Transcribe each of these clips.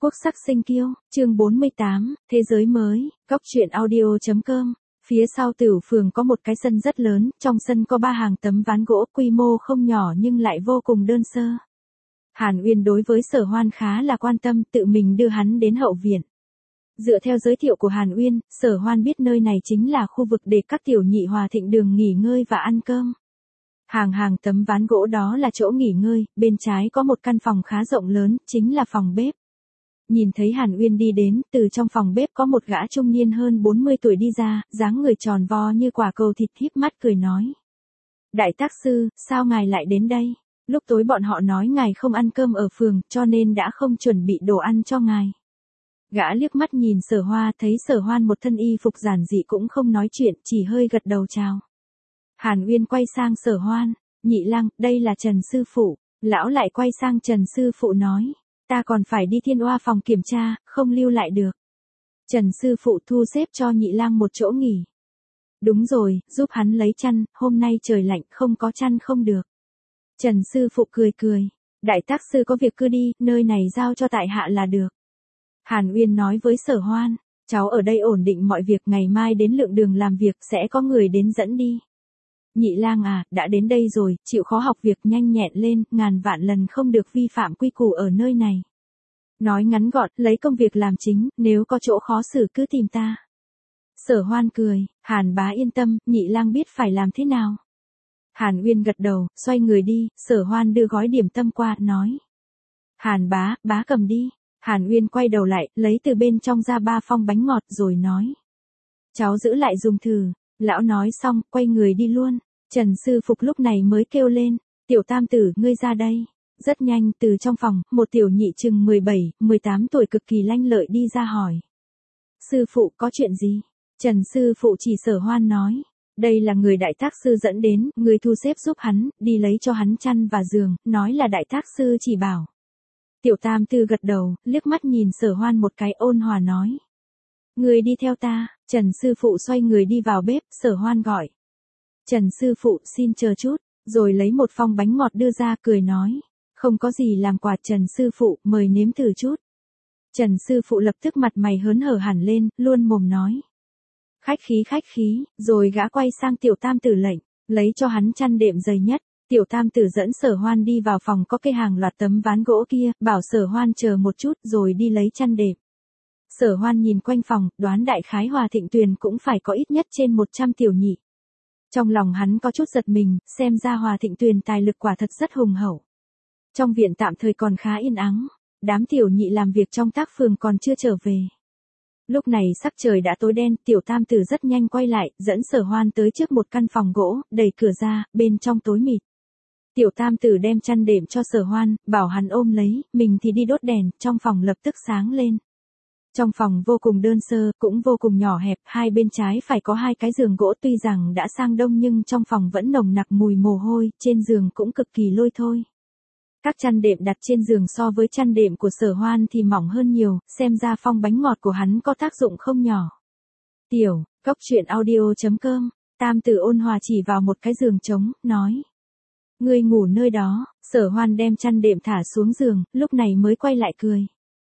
Quốc sắc sinh kiêu, chương 48, thế giới mới, góc truyện audio.com. Phía sau Tửu phường có một cái sân rất lớn, trong sân có 3 hàng tấm ván gỗ, quy mô không nhỏ nhưng lại vô cùng đơn sơ. Hàn Uyên đối với Sở Hoan khá là quan tâm, tự mình đưa hắn đến hậu viện. Dựa theo giới thiệu của Hàn Uyên, Sở Hoan biết nơi này chính là khu vực để các tiểu nhị Hòa Thịnh Đường nghỉ ngơi và ăn cơm. Hàng tấm ván gỗ đó là chỗ nghỉ ngơi, bên trái có một căn phòng khá rộng lớn, chính là phòng bếp. Nhìn thấy Hàn Uyên đi đến, từ trong phòng bếp có một gã trung niên hơn 40 tuổi đi ra, dáng người tròn vo như quả cầu thịt, híp mắt cười nói. Đại tác sư, sao ngài lại đến đây? Lúc tối bọn họ nói ngài không ăn cơm ở phường, cho nên đã không chuẩn bị đồ ăn cho ngài. Gã liếc mắt nhìn Sở Hoa, thấy Sở Hoan một thân y phục giản dị cũng không nói chuyện, chỉ hơi gật đầu chào. Hàn Uyên quay sang Sở Hoan, nhị lang, đây là Trần sư phụ. Lão lại quay sang Trần sư phụ nói, ta còn phải đi Thiên Oa phòng kiểm tra, không lưu lại được. Trần sư phụ thu xếp cho nhị lang một chỗ nghỉ. Đúng rồi, giúp hắn lấy chăn, hôm nay trời lạnh, không có chăn không được. Trần sư phụ cười, đại tác sư có việc cứ đi, nơi này giao cho tại hạ là được. Hàn Uyên nói với Sở Hoan, cháu ở đây ổn định mọi việc, ngày mai đến Lượng Đường làm việc sẽ có người đến dẫn đi. Nhị lang à, đã đến đây rồi, chịu khó học việc nhanh nhẹn lên, ngàn vạn lần không được vi phạm quy củ ở nơi này. Nói ngắn gọn, lấy công việc làm chính, nếu có chỗ khó xử cứ tìm ta. Sở Hoan cười, Hàn bá yên tâm, nhị lang biết phải làm thế nào. Hàn Uyên gật đầu, xoay người đi, Sở Hoan đưa gói điểm tâm qua, nói. Hàn bá cầm đi. Hàn Uyên quay đầu lại, lấy từ bên trong ra 3 phong bánh ngọt rồi nói. Cháu giữ lại dùng thử. Lão nói xong, quay người đi luôn. Trần sư phục lúc này mới kêu lên, tiểu tam tử, ngươi ra đây. Rất nhanh, từ trong phòng, một tiểu nhị chừng 17, 18 tuổi cực kỳ lanh lợi đi ra hỏi. Sư phụ có chuyện gì? Trần sư phụ chỉ Sở Hoan nói. Đây là người đại tác sư dẫn đến, người thu xếp giúp hắn, đi lấy cho hắn chăn và giường, nói là đại tác sư chỉ bảo. Tiểu tam tư gật đầu, liếc mắt nhìn Sở Hoan một cái, ôn hòa nói. Người đi theo ta. Trần sư phụ xoay người đi vào bếp, Sở Hoan gọi. Trần sư phụ xin chờ chút, rồi lấy một phong bánh ngọt đưa ra, cười nói. Không có gì làm quà Trần sư phụ, mời nếm thử chút. Trần sư phụ lập tức mặt mày hớn hở hẳn lên, luôn mồm nói. Khách khí, rồi gã quay sang tiểu tam tử lệnh, lấy cho hắn chăn đệm dày nhất. Tiểu tam tử dẫn Sở Hoan đi vào phòng có cây hàng loạt tấm ván gỗ kia, bảo Sở Hoan chờ một chút rồi đi lấy chăn đệm. Sở Hoan nhìn quanh phòng, đoán đại khái Hòa Thịnh Tuyền cũng phải có ít nhất trên 100 tiểu nhị. Trong lòng hắn có chút giật mình, xem ra Hòa Thịnh Tuyền tài lực quả thật rất hùng hậu. Trong viện tạm thời còn khá yên ắng, đám tiểu nhị làm việc trong tác phường còn chưa trở về. Lúc này sắc trời đã tối đen, tiểu tam tử rất nhanh quay lại, dẫn Sở Hoan tới trước một căn phòng gỗ, đẩy cửa ra, bên trong tối mịt. Tiểu tam tử đem chăn đệm cho Sở Hoan, bảo hắn ôm lấy, mình thì đi đốt đèn, trong phòng lập tức sáng lên. Trong phòng vô cùng đơn sơ, cũng vô cùng nhỏ hẹp, hai bên trái phải có 2 cái giường gỗ, tuy rằng đã sang đông nhưng trong phòng vẫn nồng nặc mùi mồ hôi, trên giường cũng cực kỳ lôi thôi. Các chăn đệm đặt trên giường so với chăn đệm của Sở Hoan thì mỏng hơn nhiều, xem ra phong bánh ngọt của hắn có tác dụng không nhỏ. Tiểu, góc truyện audio.com, tam tử ôn hòa chỉ vào một cái giường trống, nói. Ngươi ngủ nơi đó. Sở Hoan đem chăn đệm thả xuống giường, lúc này mới quay lại cười.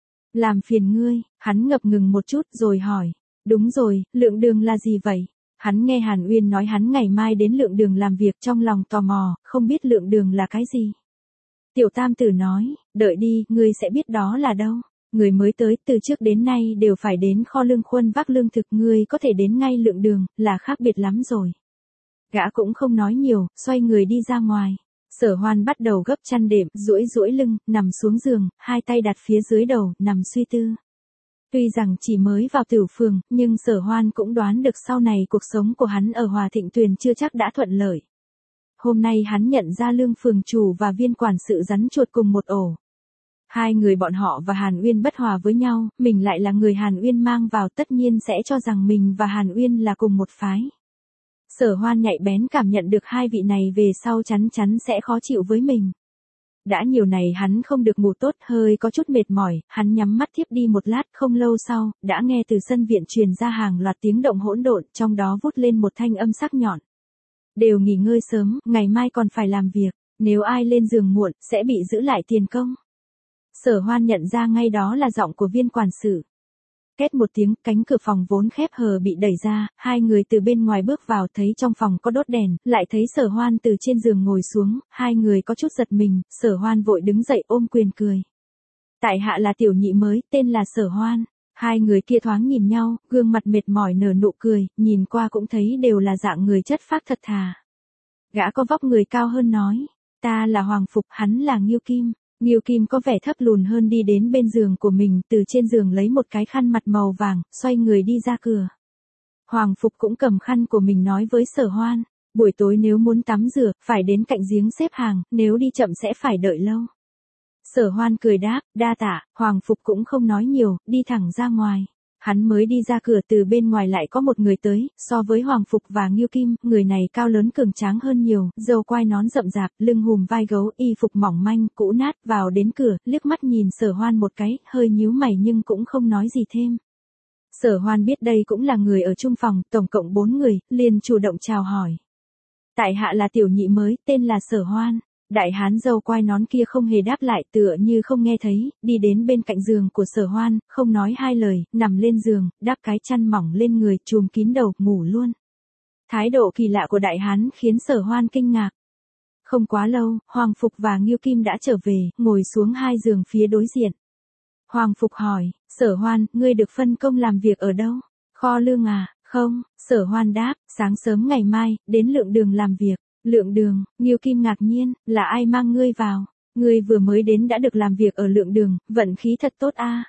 Làm phiền ngươi. Hắn ngập ngừng một chút rồi hỏi. Đúng rồi, Lượng Đường là gì vậy? Hắn nghe Hàn Uyên nói hắn ngày mai đến Lượng Đường làm việc, trong lòng tò mò, không biết Lượng Đường là cái gì. Tiểu tam tử nói, đợi đi, ngươi sẽ biết đó là đâu. Người mới tới, từ trước đến nay đều phải đến kho lương khuân vác lương thực, ngươi có thể đến ngay Lượng Đường, là khác biệt lắm rồi. Gã cũng không nói nhiều, xoay người đi ra ngoài. Sở Hoan bắt đầu gấp chăn đệm, duỗi lưng, nằm xuống giường, 2 tay đặt phía dưới đầu, nằm suy tư. Tuy rằng chỉ mới vào Tửu phường, nhưng Sở Hoan cũng đoán được sau này cuộc sống của hắn ở Hòa Thịnh Tuyền chưa chắc đã thuận lợi. Hôm nay hắn nhận ra Lương phường chủ và viên quản sự rắn chuột cùng một ổ. 2 người bọn họ và Hàn Uyên bất hòa với nhau, mình lại là người Hàn Uyên mang vào, tất nhiên sẽ cho rằng mình và Hàn Uyên là cùng một phái. Sở Hoan nhạy bén cảm nhận được 2 vị này về sau chắn sẽ khó chịu với mình. Đã nhiều ngày hắn không được ngủ tốt, hơi có chút mệt mỏi, hắn nhắm mắt thiếp đi một lát, không lâu sau, đã nghe từ sân viện truyền ra hàng loạt tiếng động hỗn độn, trong đó vút lên một thanh âm sắc nhọn. Đều nghỉ ngơi sớm, ngày mai còn phải làm việc, nếu ai lên giường muộn, sẽ bị giữ lại tiền công. Sở Hoan nhận ra ngay đó là giọng của Viên quản sự. Két một tiếng, cánh cửa phòng vốn khép hờ bị đẩy ra, hai người từ bên ngoài bước vào, thấy trong phòng có đốt đèn, lại thấy Sở Hoan từ trên giường ngồi xuống, hai người có chút giật mình, Sở Hoan vội đứng dậy ôm quyền cười. Tại hạ là tiểu nhị mới, tên là Sở Hoan. Hai người kia thoáng nhìn nhau, gương mặt mệt mỏi nở nụ cười, nhìn qua cũng thấy đều là dạng người chất phác thật thà. Gã có vóc người cao hơn nói, ta là Hoàng Phục, hắn là Ngưu Kim. Ngưu Kim có vẻ thấp lùn hơn đi đến bên giường của mình, từ trên giường lấy một cái khăn mặt màu vàng, xoay người đi ra cửa. Hoàng Phục cũng cầm khăn của mình nói với Sở Hoan, buổi tối nếu muốn tắm rửa, phải đến cạnh giếng xếp hàng, nếu đi chậm sẽ phải đợi lâu. Sở Hoan cười đáp, đa tạ, Hoàng Phục cũng không nói nhiều, đi thẳng ra ngoài. Hắn mới đi ra cửa từ bên ngoài lại có một người tới, so với Hoàng Phục và Ngưu Kim, người này cao lớn cường tráng hơn nhiều, râu quai nón rậm rạp, lưng hùm vai gấu, y phục mỏng manh, cũ nát, vào đến cửa, liếc mắt nhìn Sở Hoan một cái, hơi nhíu mày nhưng cũng không nói gì thêm. Sở Hoan biết đây cũng là người ở chung phòng, tổng cộng 4 người, liền chủ động chào hỏi. Tại hạ là tiểu nhị mới, tên là Sở Hoan. Đại hán râu quai nón kia không hề đáp lại, tựa như không nghe thấy, đi đến bên cạnh giường của Sở Hoan, không nói hai lời, nằm lên giường, đắp cái chăn mỏng lên người, trùm kín đầu, ngủ luôn. Thái độ kỳ lạ của đại hán khiến Sở Hoan kinh ngạc. Không quá lâu, Hoàng Phục và Ngưu Kim đã trở về, ngồi xuống hai giường phía đối diện. Hoàng Phục hỏi, Sở Hoan, ngươi được phân công làm việc ở đâu? Kho lương à? Không, Sở Hoan đáp, sáng sớm ngày mai, đến Lượng Đường làm việc. Lượng Đường, Ngưu Kim ngạc nhiên, là ai mang ngươi vào? Ngươi vừa mới đến đã được làm việc ở Lượng Đường, vận khí thật tốt a.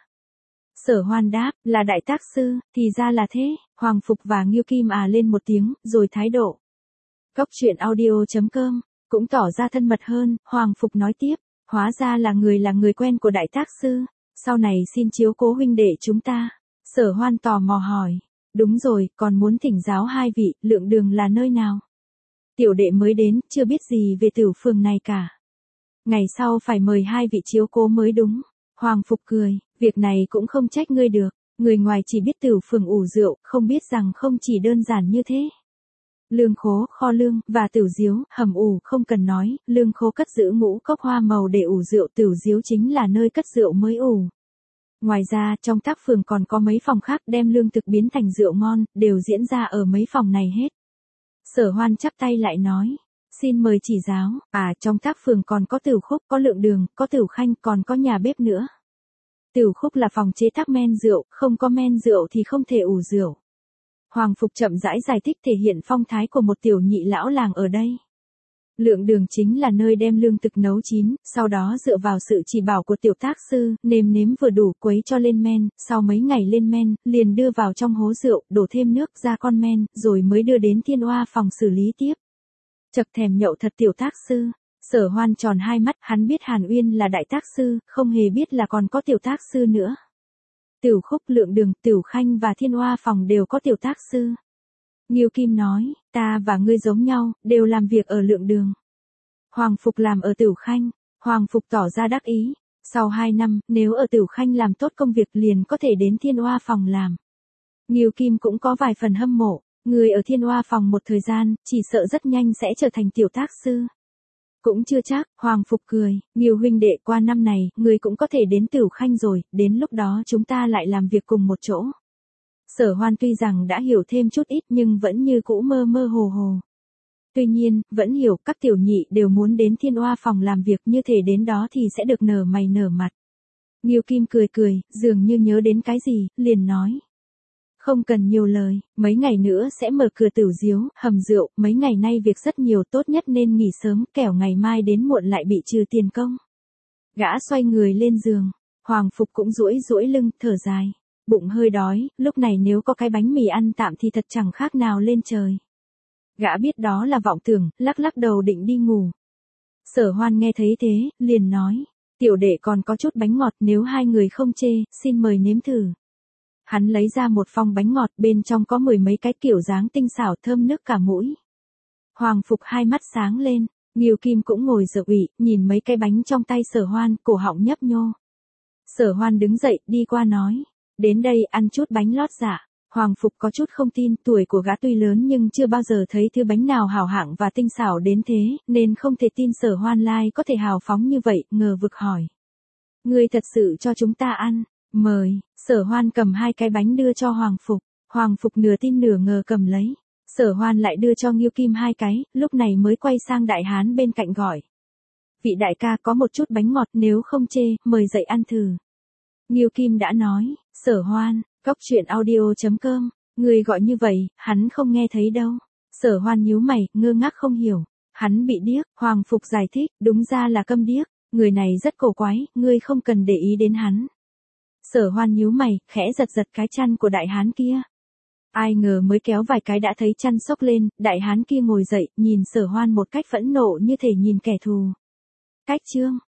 Sở Hoan đáp, là đại tác sư, thì ra là thế. Hoàng Phục và Ngưu Kim lên một tiếng, rồi thái độ. Góc truyện audio.com cũng tỏ ra thân mật hơn, Hoàng Phục nói tiếp, hóa ra là người quen của đại tác sư, sau này xin chiếu cố huynh đệ chúng ta. Sở Hoan tò mò hỏi, đúng rồi, còn muốn thỉnh giáo hai vị, Lượng Đường là nơi nào? Tiểu đệ mới đến, chưa biết gì về Tửu phường này cả. Ngày sau phải mời hai vị chiếu cố mới đúng. Hoàng Phục cười, việc này cũng không trách ngươi được, người ngoài chỉ biết Tửu phường ủ rượu, không biết rằng không chỉ đơn giản như thế. Lương khố, kho lương, và tửu diếu, hầm ủ, không cần nói, lương khố cất giữ ngũ cốc hoa màu để ủ rượu, tửu diếu chính là nơi cất rượu mới ủ. Ngoài ra, trong tác phường còn có mấy phòng khác đem lương thực biến thành rượu ngon, đều diễn ra ở mấy phòng này hết. Sở Hoan chắp tay lại nói, xin mời chỉ giáo, trong tác phường còn có Tửu Khúc, có Lượng Đường, có Tửu Khanh, còn có nhà bếp nữa. Tửu Khúc là phòng chế tác men rượu, không có men rượu thì không thể ủ rượu. Hoàng Phục chậm rãi giải thích thể hiện phong thái của một tiểu nhị lão làng ở đây. Lượng Đường chính là nơi đem lương thực nấu chín, sau đó dựa vào sự chỉ bảo của tiểu tác sư, nêm nếm vừa đủ quấy cho lên men, sau mấy ngày lên men, liền đưa vào trong hố rượu, đổ thêm nước ra con men, rồi mới đưa đến Thiên Oa phòng xử lý tiếp. Chậc thèm nhậu thật tiểu tác sư. Sở Hoan tròn hai mắt, hắn biết Hàn Uyên là đại tác sư, không hề biết là còn có tiểu tác sư nữa. Tửu Khúc, Lượng Đường, Tửu Khanh và Thiên Oa phòng đều có tiểu tác sư. Ngưu Kim nói, ta và ngươi giống nhau, đều làm việc ở Lượng Đường. Hoàng Phục làm ở Tửu Khanh. Hoàng Phục tỏ ra đắc ý. Sau 2 năm, nếu ở Tửu Khanh làm tốt công việc liền có thể đến Thiên Oa phòng làm. Ngưu Kim cũng có vài phần hâm mộ. Người ở Thiên Oa phòng một thời gian, chỉ sợ rất nhanh sẽ trở thành tiểu tác sư. Cũng chưa chắc, Hoàng Phục cười, Ngưu huynh đệ, qua năm này, người cũng có thể đến Tửu Khanh rồi, đến lúc đó chúng ta lại làm việc cùng một chỗ. Sở Hoan tuy rằng đã hiểu thêm chút ít nhưng vẫn như cũ mơ mơ hồ hồ. Tuy nhiên, vẫn hiểu các tiểu nhị đều muốn đến Thiên Oa phòng làm việc, như thể đến đó thì sẽ được nở mày nở mặt. Ngưu Kim cười cười, dường như nhớ đến cái gì, liền nói. Không cần nhiều lời, mấy ngày nữa sẽ mở cửa tửu diếu, hầm rượu, mấy ngày nay việc rất nhiều, tốt nhất nên nghỉ sớm, kẻo ngày mai đến muộn lại bị trừ tiền công. Gã xoay người lên giường, Hoàng Phục cũng duỗi duỗi lưng, thở dài. Bụng hơi đói, lúc này nếu có cái bánh mì ăn tạm thì thật chẳng khác nào lên trời. Gã biết đó là vọng tưởng, lắc lắc đầu định đi ngủ. Sở Hoan nghe thấy thế, liền nói, tiểu đệ còn có chút bánh ngọt, nếu hai người không chê, xin mời nếm thử. Hắn lấy ra một phong bánh ngọt, bên trong có 10 mấy cái kiểu dáng tinh xảo, thơm nước cả mũi. Hoàng Phục hai mắt sáng lên, Ngưu Kim cũng ngồi dựa ủy, nhìn mấy cái bánh trong tay Sở Hoan, cổ họng nhấp nhô. Sở Hoan đứng dậy, đi qua nói, đến đây ăn chút bánh lót dạ. Hoàng Phục có chút không tin, tuổi của gã tuy lớn nhưng chưa bao giờ thấy thứ bánh nào hảo hạng và tinh xảo đến thế, nên không thể tin Sở Hoan lai có thể hào phóng như vậy, ngờ vực hỏi. Ngươi thật sự cho chúng ta ăn, mời, Sở Hoan cầm 2 cái bánh đưa cho Hoàng Phục, Hoàng Phục nửa tin nửa ngờ cầm lấy. Sở Hoan lại đưa cho Ngưu Kim 2 cái, lúc này mới quay sang đại hán bên cạnh gọi. Vị đại ca có một chút bánh ngọt nếu không chê, mời dậy ăn thử. Ngưu Kim đã nói, Sở Hoan, cóc truyện audio.com, người gọi như vậy, hắn không nghe thấy đâu. Sở Hoan nhíu mày, ngơ ngác không hiểu. Hắn bị điếc, Hoàng Phục giải thích, đúng ra là câm điếc, người này rất cổ quái, ngươi không cần để ý đến hắn. Sở Hoan nhíu mày, khẽ giật giật cái chăn của đại hán kia. Ai ngờ mới kéo vài cái đã thấy chăn xốc lên, đại hán kia ngồi dậy, nhìn Sở Hoan một cách phẫn nộ như thể nhìn kẻ thù. Cách chương